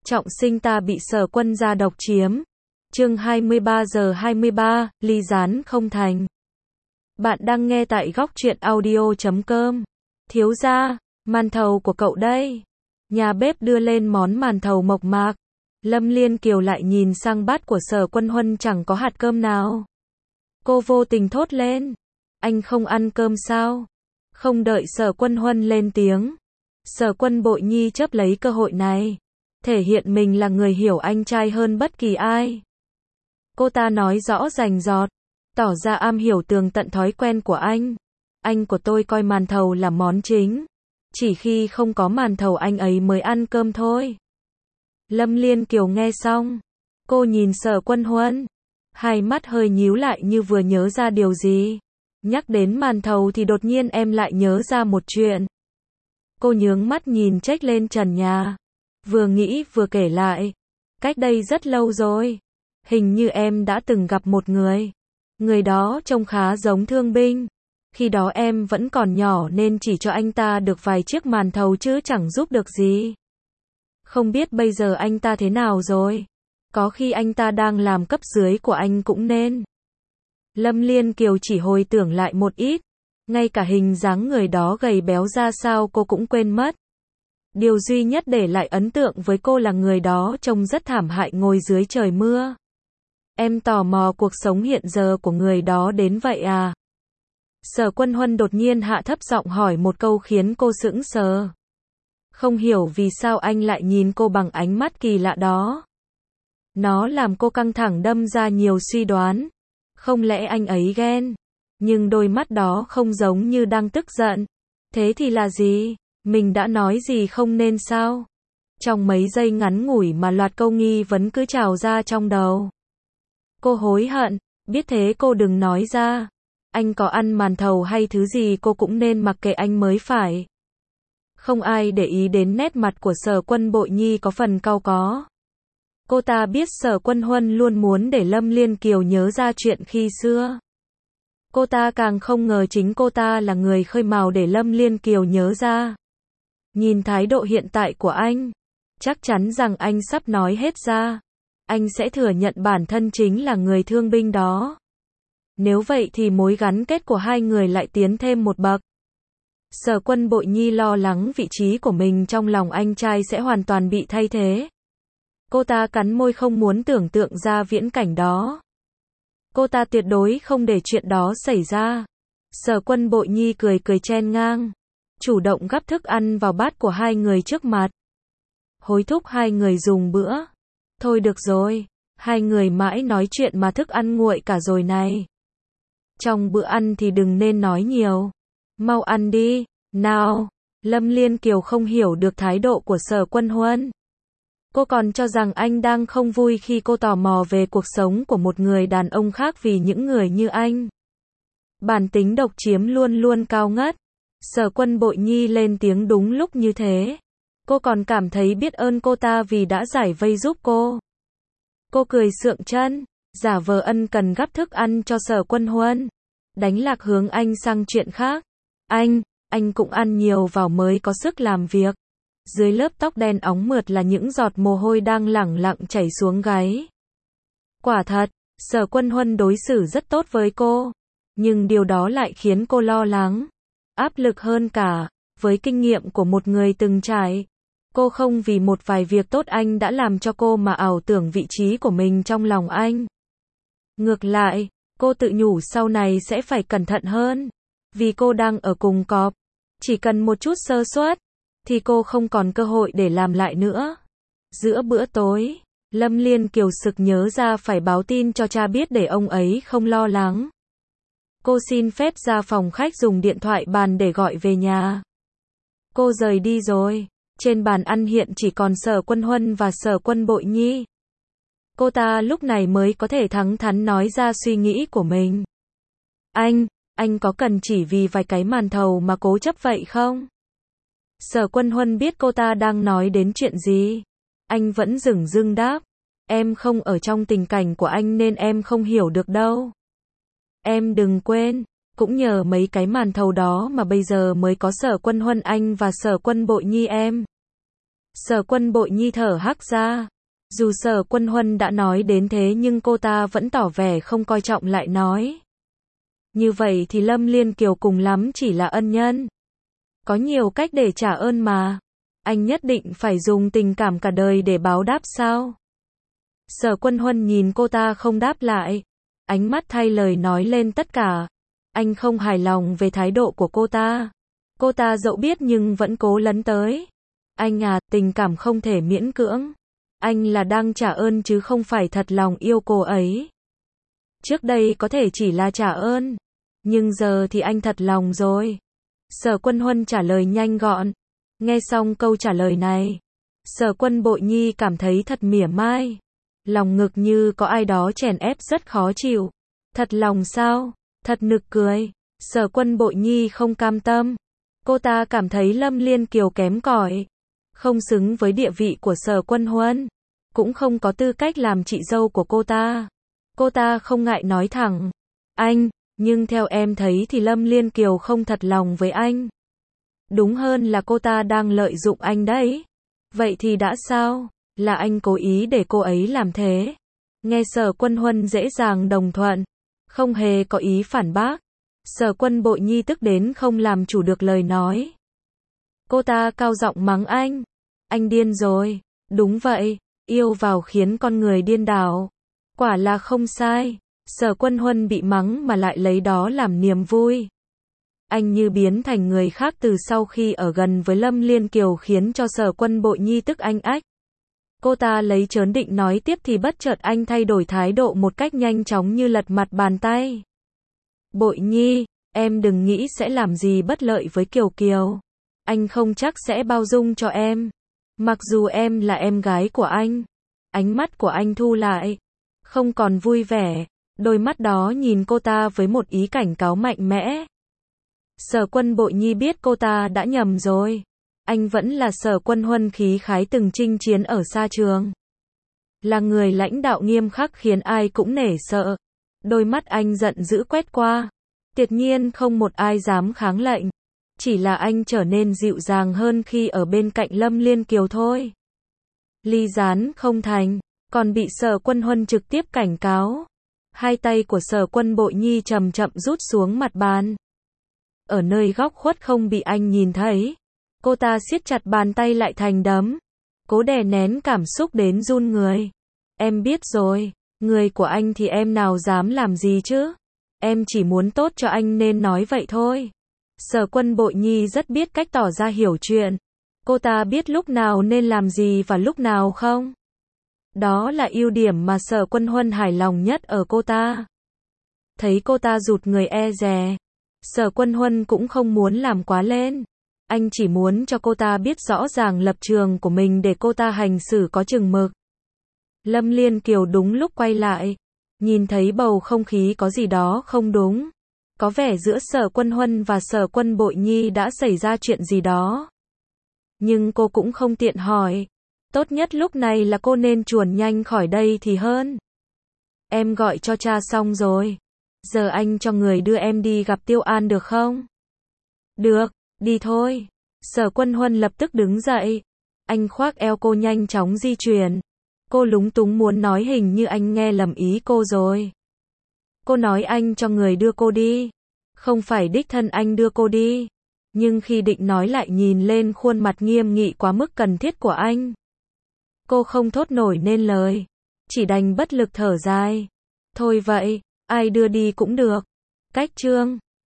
trọng sinh ta bị Sở Quân gia độc chiếm. Chương 23:23, ly gián không thành. Bạn đang nghe tại góc truyện audio.com. Thiếu gia, màn thầu của cậu đây. Nhà bếp đưa lên món màn thầu mộc mạc. Lâm Liên Kiều lại nhìn sang bát của Sở Quân Huân chẳng có hạt cơm nào. Cô vô tình thốt lên. Anh không ăn cơm sao? Không đợi Sở Quân Huân lên tiếng. Sở Quân Bội Nhi chớp lấy cơ hội này. Thể hiện mình là người hiểu anh trai hơn bất kỳ ai. Cô ta nói rõ rành rọt. Tỏ ra am hiểu tường tận thói quen của anh. Anh của tôi coi màn thầu là món chính. Chỉ khi không có màn thầu anh ấy mới ăn cơm thôi. Lâm Liên Kiều nghe xong. Cô nhìn Sở Quân Huân. Hai mắt hơi nhíu lại như vừa nhớ ra điều gì. Nhắc đến màn thầu thì đột nhiên em lại nhớ ra một chuyện. Cô nhướng mắt nhìn chếch lên trần nhà. Vừa nghĩ vừa kể lại. Cách đây rất lâu rồi. Hình như em đã từng gặp một người. Người đó trông khá giống thương binh. Khi đó em vẫn còn nhỏ nên chỉ cho anh ta được vài chiếc màn thầu chứ chẳng giúp được gì. Không biết bây giờ anh ta thế nào rồi. Có khi anh ta đang làm cấp dưới của anh cũng nên. Lâm Liên Kiều chỉ hồi tưởng lại một ít. Ngay cả hình dáng người đó gầy béo ra sao cô cũng quên mất. Điều duy nhất để lại ấn tượng với cô là người đó trông rất thảm hại ngồi dưới trời mưa. Em tò mò cuộc sống hiện giờ của người đó đến vậy à? Sở Quân Huân đột nhiên hạ thấp giọng hỏi một câu khiến cô sững sờ. Không hiểu vì sao anh lại nhìn cô bằng ánh mắt kỳ lạ đó. Nó làm cô căng thẳng đâm ra nhiều suy đoán. Không lẽ anh ấy ghen? Nhưng đôi mắt đó không giống như đang tức giận. Thế thì là gì? Mình đã nói gì không nên sao? Trong mấy giây ngắn ngủi mà loạt câu nghi vấn cứ trào ra trong đầu. Cô hối hận, biết thế cô đừng nói ra. Anh có ăn màn thầu hay thứ gì cô cũng nên mặc kệ anh mới phải. Không ai để ý đến nét mặt của Sở Quân Bội Nhi có phần cau có. Cô ta biết Sở Quân Huân luôn muốn để Lâm Liên Kiều nhớ ra chuyện khi xưa. Cô ta càng không ngờ chính cô ta là người khơi mào để Lâm Liên Kiều nhớ ra. Nhìn thái độ hiện tại của anh, chắc chắn rằng anh sắp nói hết ra. Anh sẽ thừa nhận bản thân chính là người thương binh đó. Nếu vậy thì mối gắn kết của hai người lại tiến thêm một bậc. Sở Quân Bội Nhi lo lắng vị trí của mình trong lòng anh trai sẽ hoàn toàn bị thay thế. Cô ta cắn môi không muốn tưởng tượng ra viễn cảnh đó. Cô ta tuyệt đối không để chuyện đó xảy ra. Sở Quân Bội Nhi cười cười chen ngang. Chủ động gắp thức ăn vào bát của hai người trước mặt. Hối thúc hai người dùng bữa. Thôi được rồi. Hai người mãi nói chuyện mà thức ăn nguội cả rồi này. Trong bữa ăn thì đừng nên nói nhiều. Mau ăn đi. Nào. Lâm Liên Kiều không hiểu được thái độ của Sở Quân Huân. Cô còn cho rằng anh đang không vui khi cô tò mò về cuộc sống của một người đàn ông khác vì những người như anh. Bản tính độc chiếm luôn luôn cao ngất. Sở Quân Bội Nhi lên tiếng đúng lúc như thế. Cô còn cảm thấy biết ơn cô ta vì đã giải vây giúp cô. Cô cười sượng chân, giả vờ ân cần gắp thức ăn cho Sở Quân Huân. Đánh lạc hướng anh sang chuyện khác. Anh cũng ăn nhiều vào mới có sức làm việc. Dưới lớp tóc đen óng mượt là những giọt mồ hôi đang lẳng lặng chảy xuống gáy. Quả thật, Sở Quân Huân đối xử rất tốt với cô. Nhưng điều đó lại khiến cô lo lắng. Áp lực hơn cả, với kinh nghiệm của một người từng trải. Cô không vì một vài việc tốt anh đã làm cho cô mà ảo tưởng vị trí của mình trong lòng anh. Ngược lại, cô tự nhủ sau này sẽ phải cẩn thận hơn. Vì cô đang ở cùng cọp. Chỉ cần một chút sơ suất, thì cô không còn cơ hội để làm lại nữa. Giữa bữa tối, Lâm Liên Kiều sực nhớ ra phải báo tin cho cha biết để ông ấy không lo lắng. Cô xin phép ra phòng khách dùng điện thoại bàn để gọi về nhà. Cô rời đi rồi. Trên bàn ăn hiện chỉ còn Sở Quân Huân và Sở Quân Bội Nhi. Cô ta lúc này mới có thể thẳng thắn nói ra suy nghĩ của mình. Anh có cần chỉ vì vài cái màn thầu mà cố chấp vậy không? Sở Quân Huân biết cô ta đang nói đến chuyện gì. Anh vẫn dửng dưng đáp. Em không ở trong tình cảnh của anh nên em không hiểu được đâu. Em đừng quên, cũng nhờ mấy cái màn thầu đó mà bây giờ mới có Sở Quân Huân anh và Sở Quân Bội Nhi em. Sở Quân Bội Nhi thở hắt ra. Dù Sở Quân Huân đã nói đến thế nhưng cô ta vẫn tỏ vẻ không coi trọng lại nói. Như vậy thì Lâm Liên Kiều cùng lắm chỉ là ân nhân. Có nhiều cách để trả ơn mà. Anh nhất định phải dùng tình cảm cả đời để báo đáp sao? Sở Quân Huân nhìn cô ta không đáp lại. Ánh mắt thay lời nói lên tất cả. Anh không hài lòng về thái độ của cô ta. Cô ta dẫu biết nhưng vẫn cố lấn tới. Anh à, tình cảm không thể miễn cưỡng. Anh là đang trả ơn chứ không phải thật lòng yêu cô ấy. Trước đây có thể chỉ là trả ơn. Nhưng giờ thì anh thật lòng rồi. Sở Quân Huân trả lời nhanh gọn. Nghe xong câu trả lời này, Sở Quân Bội Nhi cảm thấy thật mỉa mai. Lòng ngực như có ai đó chèn ép rất khó chịu. Thật lòng sao? Thật nực cười. Sở Quân Bội Nhi không cam tâm. Cô ta cảm thấy Lâm Liên Kiều kém cỏi, không xứng với địa vị của Sở Quân Huân, cũng không có tư cách làm chị dâu của cô ta. Cô ta không ngại nói thẳng. Anh, nhưng theo em thấy thì Lâm Liên Kiều không thật lòng với anh. Đúng hơn là cô ta đang lợi dụng anh đấy. Vậy thì đã sao? Là anh cố ý để cô ấy làm thế. Nghe Sở Quân Huân dễ dàng đồng thuận, không hề có ý phản bác. Sở Quân Bội Nhi tức đến không làm chủ được lời nói. Cô ta cao giọng mắng anh. Anh điên rồi. Đúng vậy, yêu vào khiến con người điên đảo. Quả là không sai. Sở Quân Huân bị mắng mà lại lấy đó làm niềm vui. Anh như biến thành người khác từ sau khi ở gần với Lâm Liên Kiều khiến cho Sở Quân Bội Nhi tức anh ách. Cô ta lấy trớn định nói tiếp thì bất chợt anh thay đổi thái độ một cách nhanh chóng như lật mặt bàn tay. Bội Nhi, em đừng nghĩ sẽ làm gì bất lợi với Kiều Kiều. Anh không chắc sẽ bao dung cho em. Mặc dù em là em gái của anh. Ánh mắt của anh thu lại, không còn vui vẻ. Đôi mắt đó nhìn cô ta với một ý cảnh cáo mạnh mẽ. Sở Quân Bội Nhi biết cô ta đã nhầm rồi. Anh vẫn là Sở Quân Huân khí khái từng chinh chiến ở xa trường. Là người lãnh đạo nghiêm khắc khiến ai cũng nể sợ. Đôi mắt anh giận dữ quét qua. Tuyệt nhiên không một ai dám kháng lệnh. Chỉ là anh trở nên dịu dàng hơn khi ở bên cạnh Lâm Liên Kiều thôi. Ly gián không thành, còn bị Sở Quân Huân trực tiếp cảnh cáo. Hai tay của Sở Quân Bội Nhi chậm chậm rút xuống mặt bàn. Ở nơi góc khuất không bị anh nhìn thấy, cô ta siết chặt bàn tay lại thành đấm, cố đè nén cảm xúc đến run người. Em biết rồi, người của anh thì em nào dám làm gì chứ? Em chỉ muốn tốt cho anh nên nói vậy thôi. Sở Quân Bội Nhi rất biết cách tỏ ra hiểu chuyện. Cô ta biết lúc nào nên làm gì và lúc nào không. Đó là ưu điểm mà Sở Quân Huân hài lòng nhất ở cô ta. Thấy cô ta rụt người e dè, Sở Quân Huân cũng không muốn làm quá lên. Anh chỉ muốn cho cô ta biết rõ ràng lập trường của mình để cô ta hành xử có chừng mực. Lâm Liên Kiều đúng lúc quay lại, nhìn thấy bầu không khí có gì đó không đúng. Có vẻ giữa Sở Quân Huân và Sở Quân Bội Nhi đã xảy ra chuyện gì đó. Nhưng cô cũng không tiện hỏi. Tốt nhất lúc này là cô nên chuồn nhanh khỏi đây thì hơn. Em gọi cho cha xong rồi. Giờ anh cho người đưa em đi gặp Tiêu An được không? Được, đi thôi. Sở Quân Huân lập tức đứng dậy. Anh khoác eo cô nhanh chóng di chuyển. Cô lúng túng muốn nói hình như anh nghe lầm ý cô rồi. Cô nói anh cho người đưa cô đi. Không phải đích thân anh đưa cô đi. Nhưng khi định nói lại nhìn lên khuôn mặt nghiêm nghị quá mức cần thiết của anh. Cô không thốt nổi nên lời. Chỉ đành bất lực thở dài. Thôi vậy, ai đưa đi cũng được. Cách chương